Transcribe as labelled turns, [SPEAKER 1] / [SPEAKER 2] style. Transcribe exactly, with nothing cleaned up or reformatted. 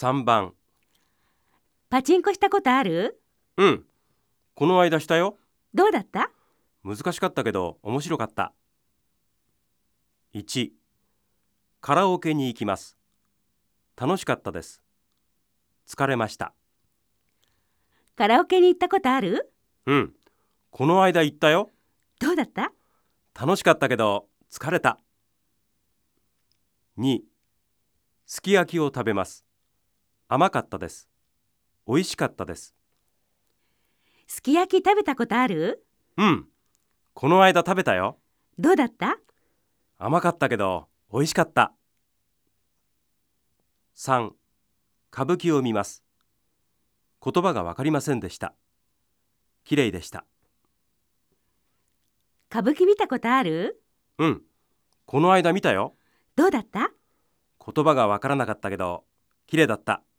[SPEAKER 1] さんばん。
[SPEAKER 2] パチンコしたことある？
[SPEAKER 1] うん。この間したよ。
[SPEAKER 2] どうだった？
[SPEAKER 1] 難しかったけど面白かった。いち、カラオケに行きます。楽しかったです。疲れました。
[SPEAKER 2] カラオケに行ったことある？
[SPEAKER 1] うん。この間行ったよ。
[SPEAKER 2] どうだった？
[SPEAKER 1] 楽しかったけど疲れた。に、すき焼きを食べます。甘かったです。美味しかったです。
[SPEAKER 2] すき焼き食べたことある？
[SPEAKER 1] うん。この間食べたよ。
[SPEAKER 2] どうだった？
[SPEAKER 1] 甘かったけど美味しかった。さん、歌舞伎を見ます。言葉がわかりませんでした。きれいでした。
[SPEAKER 2] 歌舞伎見たことある？
[SPEAKER 1] うん。この間見たよ。
[SPEAKER 2] どうだった？
[SPEAKER 1] 言葉がわからなかったけどきれいだった。